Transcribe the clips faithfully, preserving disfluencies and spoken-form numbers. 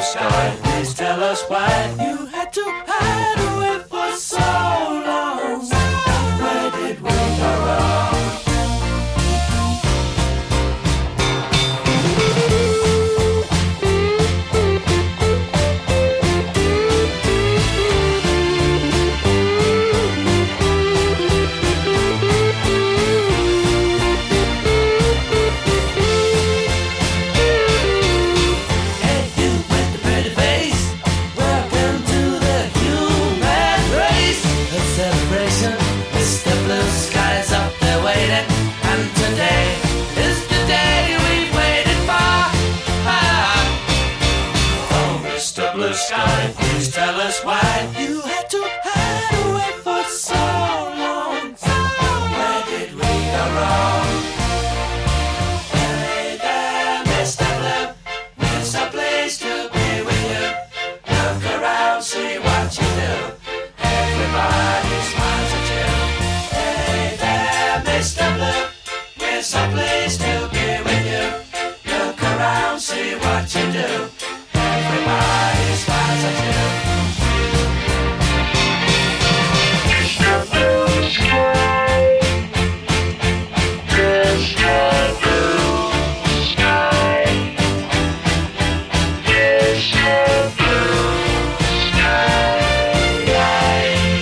sky, please tell us why you had to hide away for so long. Where did we go wrong? Blue sky, please tell us why you had to hide away for so long. Where did we go wrong? Hey there, Mister Blue, it's a place to be with you. Look around, see what you do. Everybody smiles at you. Hey there, Mister Blue, it's a place to be with you. Look around, see what you do. Everybody smiles at you. Mister Blue Sky, Mister Blue Sky, Mister Blue Sky.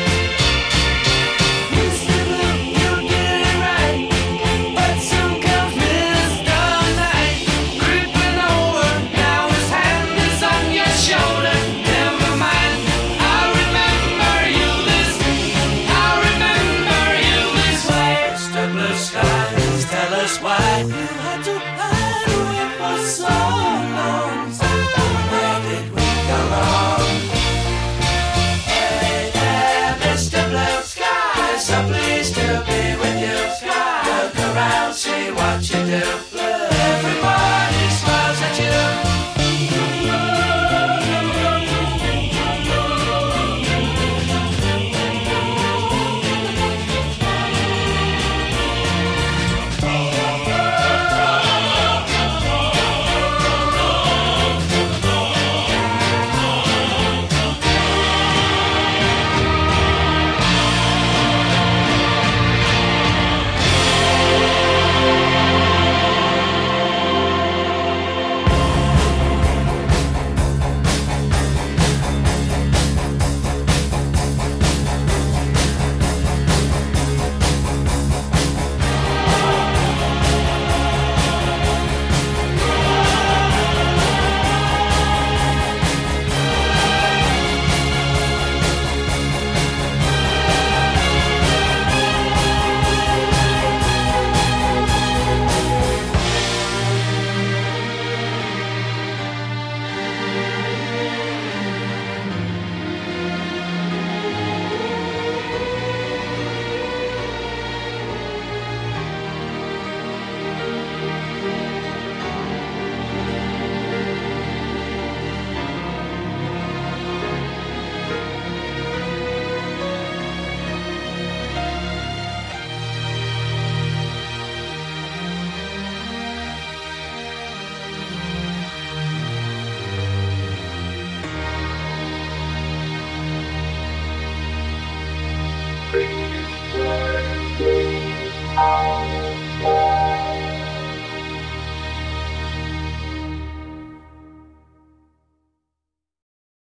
Mister Blue, you did it right, but soon comes Mister Night, creeping over. Now his hand is on your shoulder. Never mind, I'll remember you this. I'll remember you this way. Mister Blue Sky, please tell us why you had to hide away for so long. Where did we go wrong? Hey there, Mister Blue Sky, it's so pleased to be with you. Look around, see what you do.